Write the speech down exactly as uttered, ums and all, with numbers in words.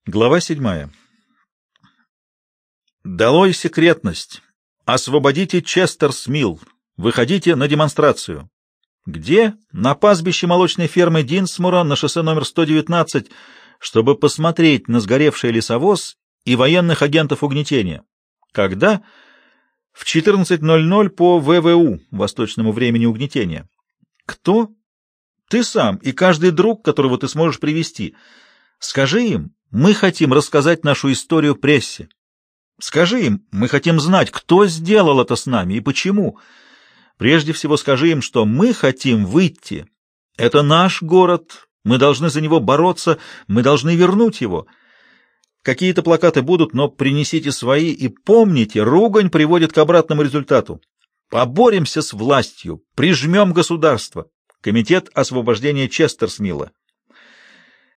Глава седьмая. Долой секретность! Освободите Честерс-Милл! Выходите на демонстрацию! Где? На пастбище молочной фермы Динсмура на шоссе номер сто девятнадцать, чтобы посмотреть на сгоревший лесовоз и военных агентов угнетения. Когда? В четырнадцать ноль ноль по вэ вэ у, восточному времени угнетения. Кто? Ты сам и каждый друг, которого ты сможешь привести. Скажи им, мы хотим рассказать нашу историю прессе. Скажи им, мы хотим знать, кто сделал это с нами и почему. Прежде всего скажи им, что мы хотим выйти. Это наш город, мы должны за него бороться, мы должны вернуть его. Какие-то плакаты будут, но принесите свои и помните, ругань приводит к обратному результату. Поборемся с властью, прижмем государство. Комитет освобождения Честерс-Милла.